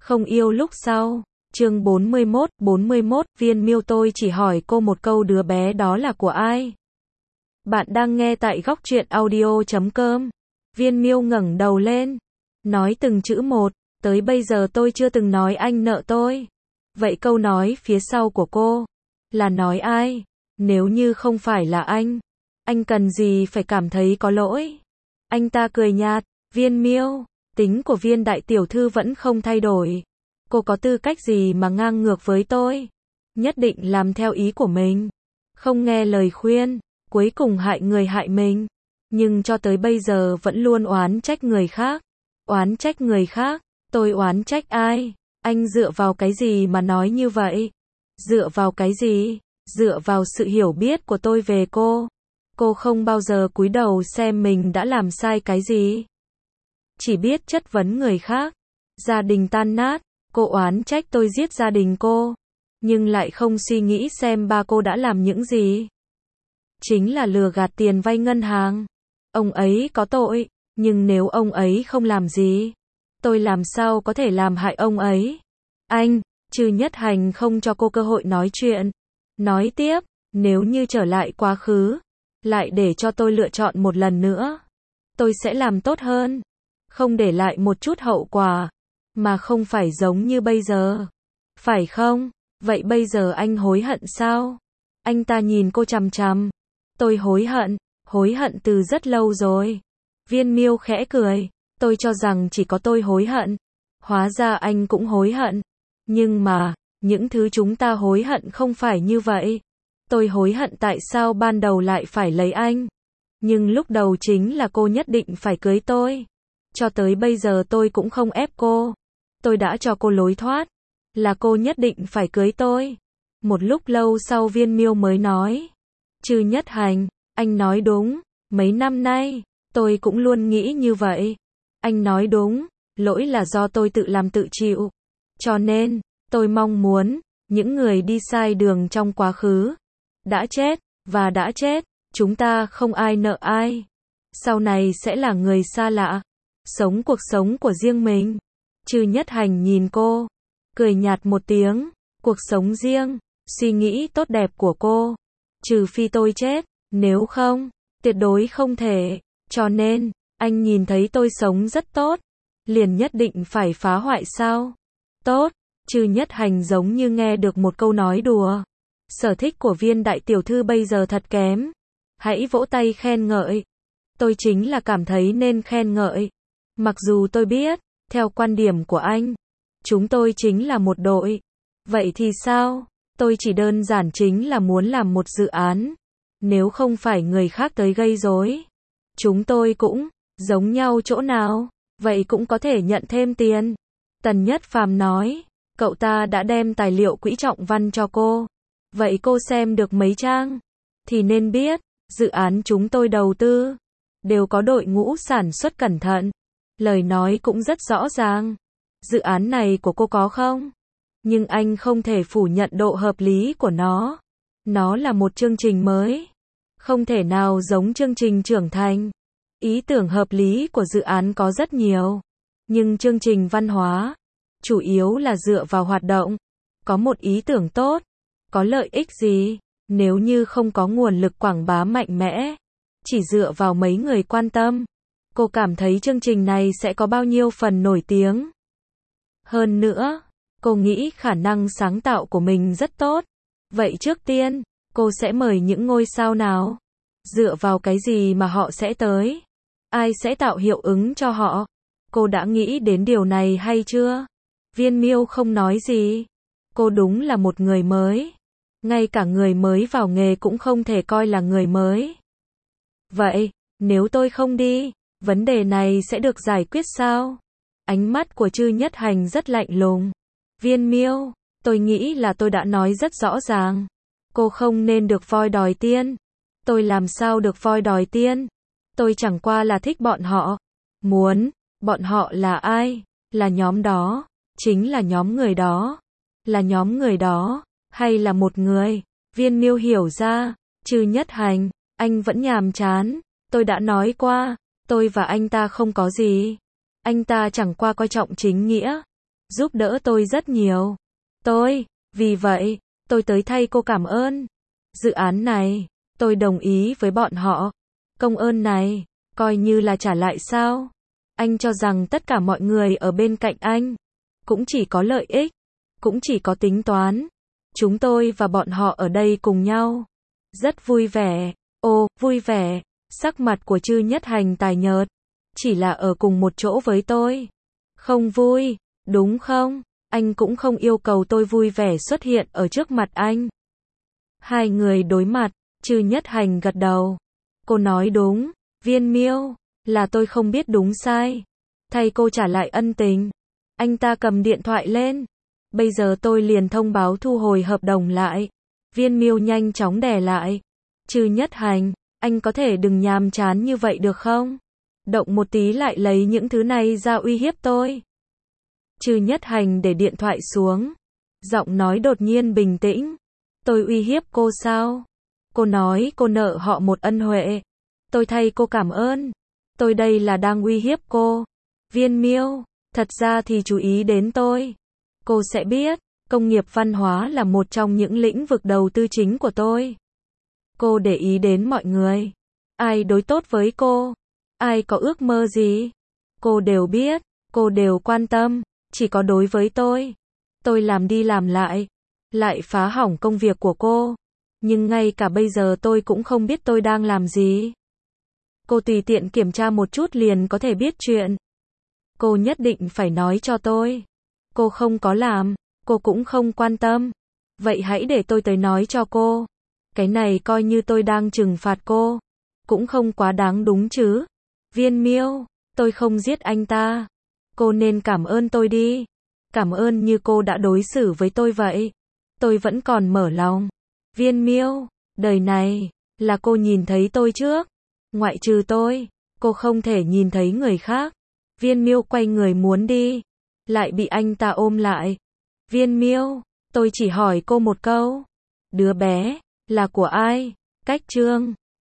Không yêu lúc sau. Chương 41, Viên Miêu, tôi chỉ hỏi cô một câu, đứa bé đó là của ai? Bạn đang nghe tại góc truyện audio.com. Viên Miêu ngẩng đầu lên, nói từng chữ một, tới bây giờ tôi chưa từng nói anh nợ tôi. Vậy câu nói phía sau của cô là nói ai? Nếu như không phải là anh cần gì phải cảm thấy có lỗi? Anh ta cười nhạt, Viên Miêu, tính của Viên đại tiểu thư vẫn không thay đổi. Cô có tư cách gì mà ngang ngược với tôi? Nhất định làm theo ý của mình, không nghe lời khuyên, cuối cùng hại người hại mình. Nhưng cho tới bây giờ vẫn luôn oán trách người khác. Oán trách người khác? Tôi oán trách ai? Anh dựa vào cái gì mà nói như vậy? Dựa vào cái gì? Dựa vào sự hiểu biết của tôi về cô. Cô không bao giờ cúi đầu xem mình đã làm sai cái gì. Chỉ biết chất vấn người khác. Gia đình tan nát, cô oán trách tôi giết gia đình cô. Nhưng lại không suy nghĩ xem ba cô đã làm những gì. Chính là lừa gạt tiền vay ngân hàng. Ông ấy có tội, nhưng nếu ông ấy không làm gì, tôi làm sao có thể làm hại ông ấy? Trừ Nhất Hành không cho cô cơ hội nói chuyện. Nói tiếp, nếu như trở lại quá khứ, lại để cho tôi lựa chọn một lần nữa, tôi sẽ làm tốt hơn. Không để lại một chút hậu quả, mà không phải giống như bây giờ. Phải không? Vậy bây giờ anh hối hận sao? Anh ta nhìn cô chằm chằm. Tôi hối hận từ rất lâu rồi. Viên Miêu khẽ cười, tôi cho rằng chỉ có tôi hối hận. Hóa ra anh cũng hối hận. Nhưng mà, những thứ chúng ta hối hận không phải như vậy. Tôi hối hận tại sao ban đầu lại phải lấy anh. Nhưng lúc đầu chính là cô nhất định phải cưới tôi. Cho tới bây giờ tôi cũng không ép cô. Tôi đã cho cô lối thoát. Là cô nhất định phải cưới tôi. Một lúc lâu sau Viên Miêu mới nói. Trừ Nhất Hành, anh nói đúng. Mấy năm nay, tôi cũng luôn nghĩ như vậy. Anh nói đúng, lỗi là do tôi tự làm tự chịu. Cho nên, tôi mong muốn, những người đi sai đường trong quá khứ, đã chết, và đã chết, chúng ta không ai nợ ai. Sau này sẽ là người xa lạ, sống cuộc sống của riêng mình. Trừ Nhất Hành nhìn cô, cười nhạt một tiếng, cuộc sống riêng, suy nghĩ tốt đẹp của cô. Trừ phi tôi chết, nếu không, tuyệt đối không thể. Cho nên, anh nhìn thấy tôi sống rất tốt, liền nhất định phải phá hoại sao? Tốt, Trừ Nhất Hành giống như nghe được một câu nói đùa. Sở thích của Viên đại tiểu thư bây giờ thật kém. Hãy vỗ tay khen ngợi. Tôi chính là cảm thấy nên khen ngợi. Mặc dù tôi biết, theo quan điểm của anh, chúng tôi chính là một đội. Vậy thì sao? Tôi chỉ đơn giản chính là muốn làm một dự án. Nếu không phải người khác tới gây rối, chúng tôi cũng giống nhau chỗ nào, vậy cũng có thể nhận thêm tiền. Tần Nhất Phàm nói, cậu ta đã đem tài liệu quỹ trọng văn cho cô. Vậy cô xem được mấy trang? Thì nên biết, dự án chúng tôi đầu tư, đều có đội ngũ sản xuất cẩn thận. Lời nói cũng rất rõ ràng. Dự án này của cô có không? Nhưng anh không thể phủ nhận độ hợp lý của nó. Nó là một chương trình mới. Không thể nào giống chương trình trưởng thành. Ý tưởng hợp lý của dự án có rất nhiều. Nhưng chương trình văn hóa, chủ yếu là dựa vào hoạt động. Có một ý tưởng tốt, có lợi ích gì, nếu như không có nguồn lực quảng bá mạnh mẽ, chỉ dựa vào mấy người quan tâm. Cô cảm thấy chương trình này sẽ có bao nhiêu phần nổi tiếng. Hơn nữa, cô nghĩ khả năng sáng tạo của mình rất tốt. Vậy trước tiên, cô sẽ mời những ngôi sao nào? Dựa vào cái gì mà họ sẽ tới? Ai sẽ tạo hiệu ứng cho họ? Cô đã nghĩ đến điều này hay chưa? Viên Miêu không nói gì. Cô đúng là một người mới. Ngay cả người mới vào nghề cũng không thể coi là người mới. Vậy, nếu tôi không đi, vấn đề này sẽ được giải quyết sao? Ánh mắt của Trừ Nhất Hành rất lạnh lùng. Viên Miêu, tôi nghĩ là tôi đã nói rất rõ ràng. Cô không nên được voi đòi tiên. Tôi làm sao được voi đòi tiên? Tôi chẳng qua là thích bọn họ. Bọn họ là ai? Là nhóm đó. Chính là nhóm người đó. Là nhóm người đó. Hay là một người? Viên Miêu hiểu ra. Trừ Nhất Hành, anh vẫn nhàm chán. Tôi đã nói qua, tôi và anh ta không có gì. Anh ta chẳng qua coi trọng chính nghĩa. giúp đỡ tôi rất nhiều. Vì vậy, tôi tới thay cô cảm ơn. Dự án này, tôi đồng ý với bọn họ. Công ơn này, coi như là trả lại sao? Anh cho rằng tất cả mọi người ở bên cạnh anh, cũng chỉ có lợi ích, cũng chỉ có tính toán. Chúng tôi và bọn họ ở đây cùng nhau. Rất vui vẻ. Ồ, vui vẻ. Sắc mặt của Trư Nhất Hành tái nhợt. Chỉ là ở cùng một chỗ với tôi. Không vui, đúng không? Anh cũng không yêu cầu tôi vui vẻ xuất hiện ở trước mặt anh. Hai người đối mặt, Trư Nhất Hành gật đầu. Cô nói đúng, Viên Miêu, là tôi không biết đúng sai. Thay cô trả lại ân tình. Anh ta cầm điện thoại lên. Bây giờ tôi liền thông báo thu hồi hợp đồng lại. Viên Miêu nhanh chóng đè lại. Trư Nhất Hành, anh có thể đừng nhàm chán như vậy được không? Động một tí lại lấy những thứ này ra uy hiếp tôi. Trư Nhất Hành để điện thoại xuống. Giọng nói đột nhiên bình tĩnh. Tôi uy hiếp cô sao? Cô nói cô nợ họ một ân huệ. Tôi thay cô cảm ơn. Tôi đây là đang uy hiếp cô. Viên Miêu, thật ra thì chú ý đến tôi. Cô sẽ biết, công nghiệp văn hóa là một trong những lĩnh vực đầu tư chính của tôi. Cô để ý đến mọi người. Ai đối tốt với cô? Ai có ước mơ gì? Cô đều biết, cô đều quan tâm, chỉ có đối với tôi. Tôi làm đi làm lại phá hỏng công việc của cô. Nhưng ngay cả bây giờ tôi cũng không biết tôi đang làm gì. Cô tùy tiện kiểm tra một chút liền có thể biết chuyện. Cô nhất định phải nói cho tôi. Cô không có làm, cô cũng không quan tâm. Vậy hãy để tôi tới nói cho cô. Cái này coi như tôi đang trừng phạt cô. Cũng không quá đáng đúng chứ. Viên Miêu, tôi không giết anh ta. Cô nên cảm ơn tôi đi. Cảm ơn như cô đã đối xử với tôi vậy. Tôi vẫn còn mở lòng. Viên Miêu, đời này, là cô nhìn thấy tôi trước. Ngoại trừ tôi, cô không thể nhìn thấy người khác. Viên Miêu quay người muốn đi. Lại bị anh ta ôm lại. Viên Miêu, tôi chỉ hỏi cô một câu. Đứa bé, là của ai? Cách Trương.